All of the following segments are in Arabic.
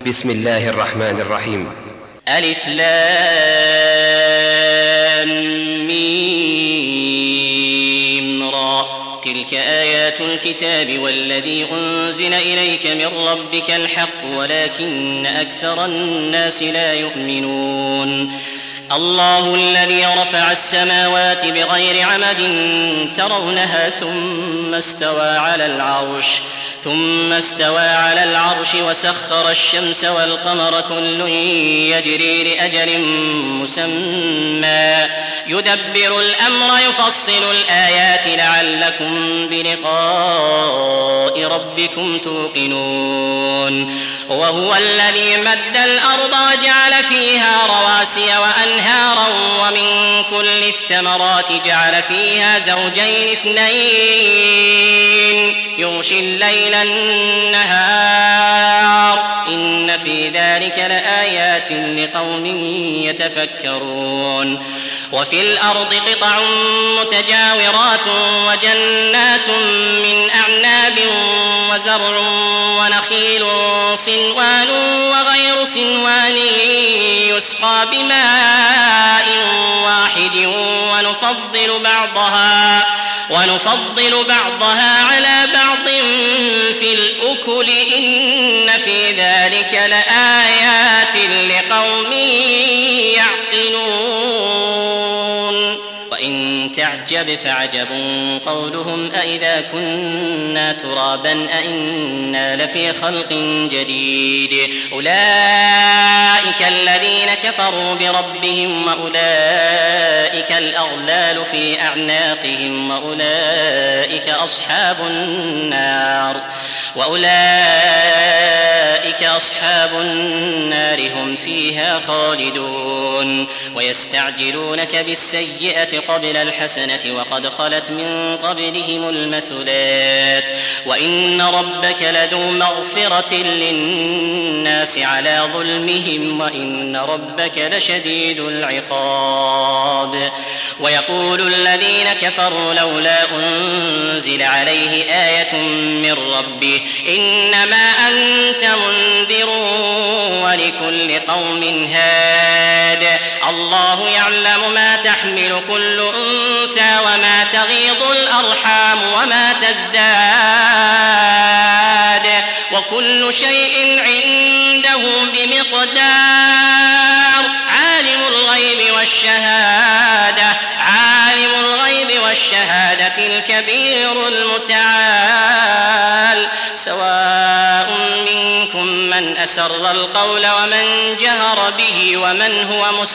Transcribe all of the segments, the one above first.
بسم الله الرحمن الرحيم. ألف لام ميم را. تلك آيات الكتاب والذي أنزل إليك من ربك الحق ولكن أكثر الناس لا يؤمنون. الله الذي رفع السماوات بغير عمد ترونها ثم استوى على العرش وسخر الشمس والقمر كل يجري لأجل مسمى يدبر الأمر يفصل الآيات لعلكم بلقاء ربكم توقنون. وهو الذي مد الأرض وجعل فيها رواسي وأنهارا ومن كل الثمرات جعل فيها زوجين اثنين يغشي الليل النهار إن في ذلك لآيات لقوم يتفكرون. وفي الأرض قطع متجاورات وجنات من أعناب وزرع ونخيل صنوان وغير صنوان يسقى بماء واحد ونفضل بعضها على بعض في الأكل إن في ذلك لآيات لقوم يعقلون. وإن تعجب فعجب قولهم أإذا كنا ترابا أإنا لفي خلق جديد أولئك الذين كفروا بربهم وأولئك الأغلال في أعناقهم وأولئك أصحاب النار هم فيها خالدون. ويستعجلونك بالسيئة قبل الحسنة وقد خلت من قبلهم المثلات وإن ربك لذو مغفرة للناس على ظلمهم وإن ربك لشديد العقاب. ويقول الذين كفروا لولا أنزل عليه آية من ربه إنما أنت منذر ولكل قوم هاد الله يعلم ما تحمل كل أنثى وما تغيض الأرحام وما تزداد وكل شيء عنده بمقدار. عالم الغيب والشهادة الكبير المتعال. سواء منكم من أسر القول ومن جهر به ومن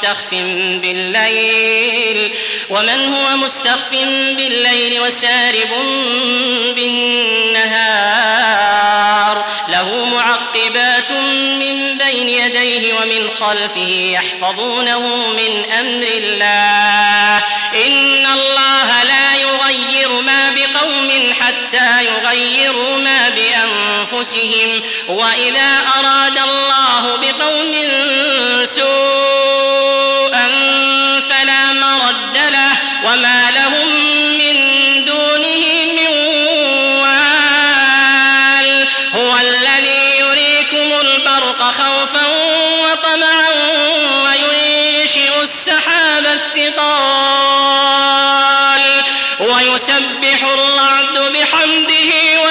هو مستخف بالليل وسارب بالنهار له معقبات من بين يديه ومن خلفه يحفظونه من أمر الله إن الله لا يغير ما بقوم حتى يغيروا ما بأنفسهم وإذا أراد الله بقوم سوءا فلا مرد له وما لهم من دونه من وال. هو الذي يريكم البرق خوفا وطمعا وينشئ السحاب الثقال ويسبح الرعد بحمده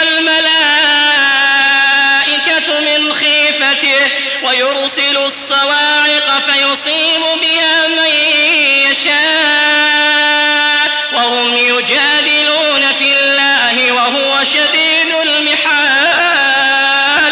والملائكة من خيفته ويرسل الصواعق فيصيب بها من يشاء وهم يجادلون في الله وهو شديد المحال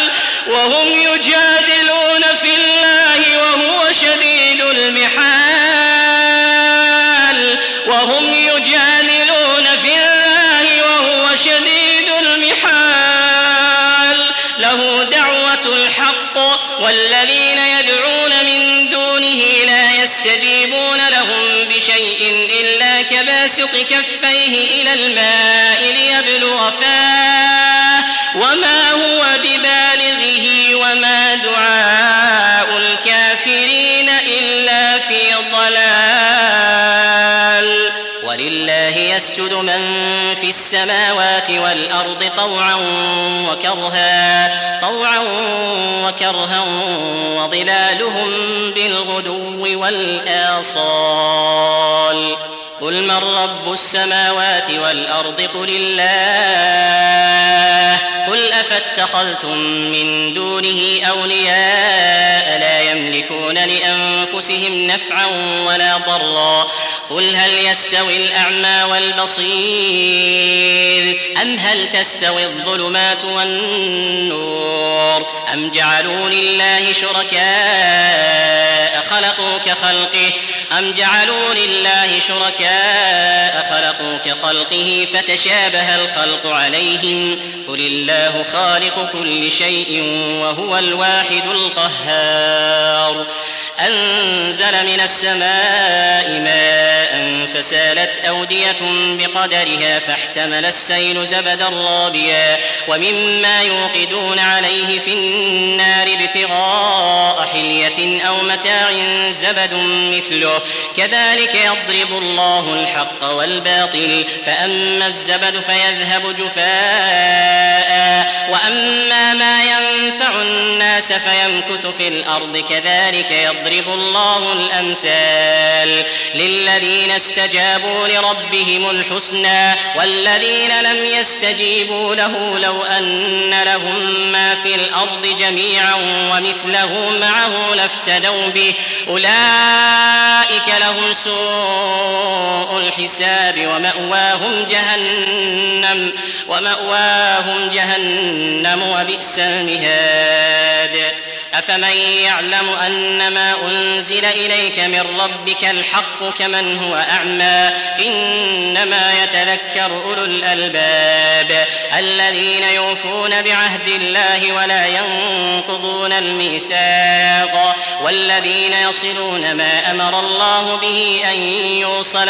له دعوة الحق والذين يدعون من دونه لا يستجيبون لهم بشيء إلا كباسط كفيه إلى الماء ليبلغ فاه وما هو ببالغه وما دعاء الكافرين إلا في ضلال ولله يسجد من في السماوات والأرض طوعا وكرها وظلالهم بالغدو والآصال قل من رب السماوات والأرض قل الله قل أفاتخذتم من دونه أولياء لا يملكون لأنفسهم نفعا ولا ضرا قل هل يستوي الأعمى والبصير أم هل تستوي الظلمات والنور أم جعلوا لله شركاء خلقوا كخلقه فتشابه الخلق عليهم قل الله خالق كل شيء وهو الواحد القهار أنزل من السماء ماء فسالت أودية بقدرها فاحتمل السيل زبدا رابيا ومما يوقدون عليه في النار ابتغاء حلية أو متاع زبد مثله كذلك يضرب الله الحق والباطل فأما الزبد فيذهب جفاء وأما ما ينفع الناس فيمكث في الأرض كذلك يضرب الله الأمثال للذين استجابوا لربهم الحسنى والذين لم يستجيبوا له لو أن لهم ما في الأرض جميعا ومثله معه لافتدوا به أولئك لهم سوء الحساب ومأواهم جهنم وبئس المهاد أفمن يعلم أنما أنزل إليك من ربك الحق كمن هو أعمى إنما يتذكر أولو الألباب الذين يوفون بعهد الله ولا ينقضون الميثاق والذين يصلون ما أمر الله به أن يوصل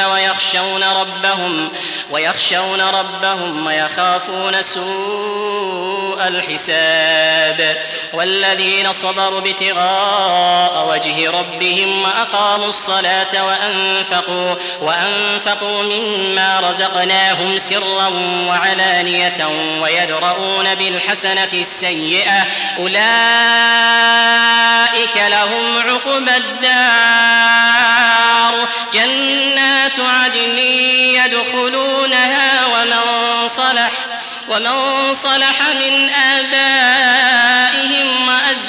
ويخشون ربهم ويخافون سوء الحساب والذين صبروا ابتغاء وجه ربهم وأقاموا الصلاة وأنفقوا مما رزقناهم سرا وعلانية ويدرؤون بالحسنة السيئة أولئك لهم عقبى الدار جنات عدن يدخلونها ومن صلح من آبائهم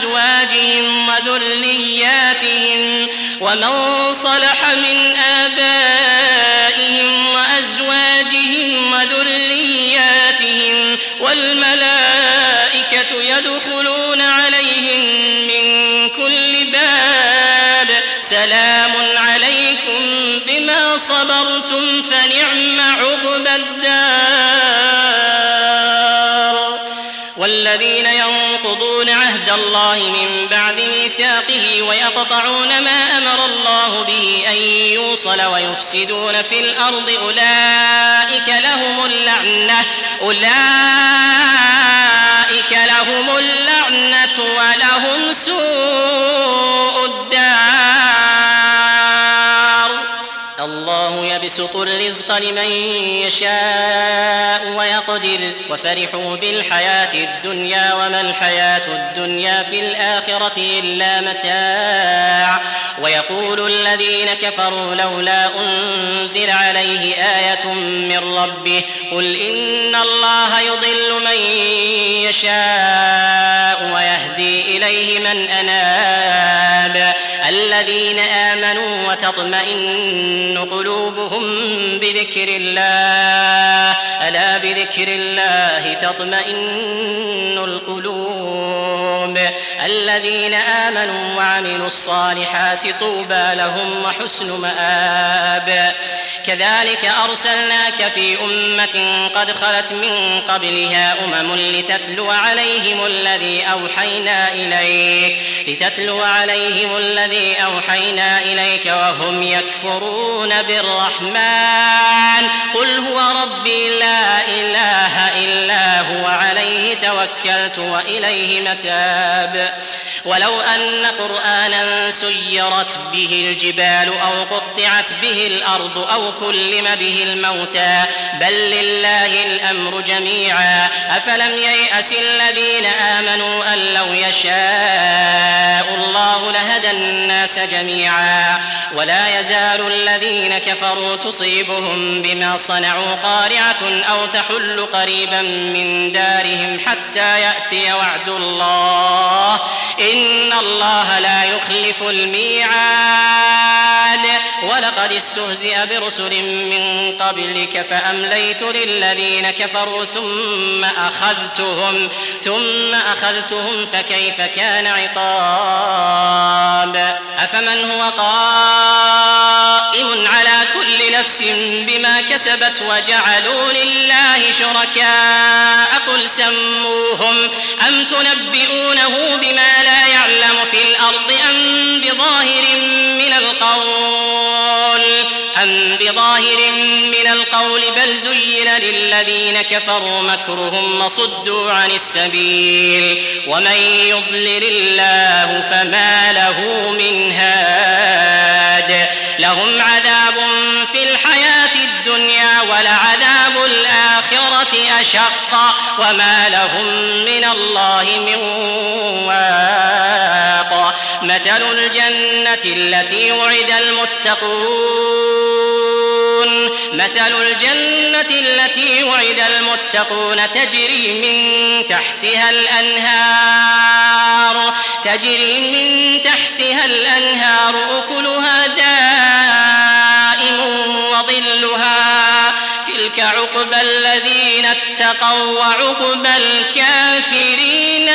وأزواجهم وذرياتهم والملائكة يدخلون عليهم من كل باب سلام عليكم بما صبرتم فنعم عقبى الدار والذين ينقضون عهد الله من بعد ميثاقه ويقطعون ما أمر الله به أن يوصل ويفسدون في الأرض أولئك لهم اللعنة ولهم سوء الدار الله يبسط الرزق لمن يشاء ويقدر وفرحوا بالحياة الدنيا وما الحياة الدنيا في الآخرة إلا متاع ويقول الذين كفروا لولا أنزل عليه آية من ربه قل إن الله يضل من يشاء ويهدي إليه من أناب الذين آمنوا وتطمئن قلوبهم بذكر الله ألا بذكر الله تطمئن القلوب الذين آمنوا وعملوا الصالحات طوبى لهم وحسن مآب كذلك أرسلناك في أمة قد خلت من قبلها لتتلو عليهم الذي أوحينا إليك وهم يكفرون بالرحمن قل هو ربي لا إله إلا هو عليه توكلت وإليه متاب ولو أن قرآنا سيرت به الجبال أو قطعت به الأرض أو كلم به الموتى بل لله الأمر جميعا أفلم ييأس الذين آمنوا أن لو يشاء الله لهدى الناس جميعا ولا يزال الذين كفروا تصيبهم بما صنعوا قارعة أو تحل قريبا من دارهم حتى يأتي وعد الله إن الله لا يخلف الميعاد ولقد استهزئ برسل من قبلك فأمليت للذين كفروا ثم أخذتهم فكيف كان عقاب أفمن هو قائم على كل نفس بما كسبت وجعلوا لله شركاء قل سموهم أم تنبئونه بما لا يعلم في الأرض أم بظاهر من القول بل زين للذين كفروا مكرهم وصدوا عن السبيل ومن يضلل الله فما له من هاد لهم عذاب في الحياة الدنيا ولعذاب الآخرة أشق وما لهم من الله من واق مثل الجنة التي وعد المتقون تجري من تحتها الأنهار أكلها دائم وظلها تلك عقبى الذين اتقوا وعقبى الكافرين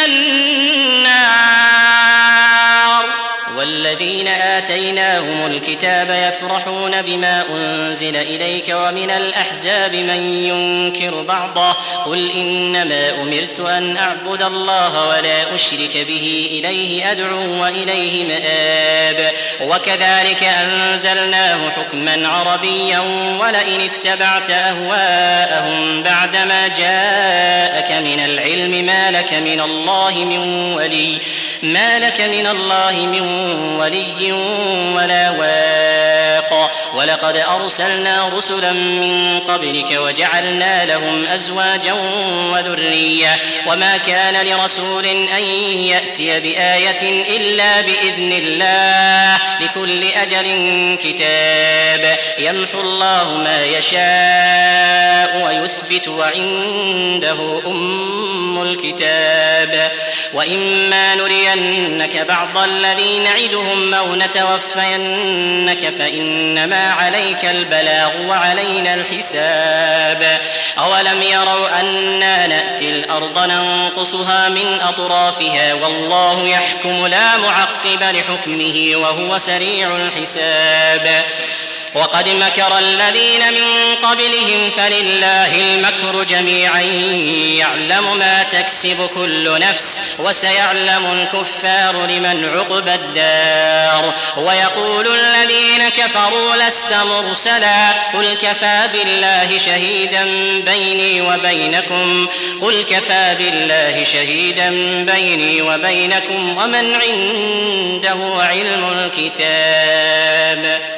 النار والذين آتيناهم الكتاب يفرحون بما أنزل إليك ومن الأحزاب من ينكر بعضه قل إنما أمرت أن أعبد الله ولا أشرك به إليه أدعو وإليه مآب وكذلك أنزلناه حكما عربيا ولئن اتبعت أهواءهم بعدما جاءك من العلم ما لك من الله من ولي ولا واق ولقد أرسلنا رسلا من قبلك وجعلنا لهم أزواجا وذرية وما كان لرسول أن يأتي بآية إلا بإذن الله لكل أجل كتاب يمحو الله ما يشاء ويثبت وعنده أم الكتاب وإما نرينك بعض الذي نعدهم أو نتوفينك فإنما عليك البلاغ وعلينا الحساب أولم يروا أنا نأتي الأرض ننقصها من أطرافها والله يحكم لا معقب لحكمه وهو سريع الحساب وقد مكر الذين من قبلهم فلله المكر جميعا يعلم ما تكسب كل نفس وسيعلم الكفار لمن عقبى الدار ويقول الذين كفروا لست مرسلا قل كفى بالله شهيدا بيني وبينكم ومن عنده علم الكتاب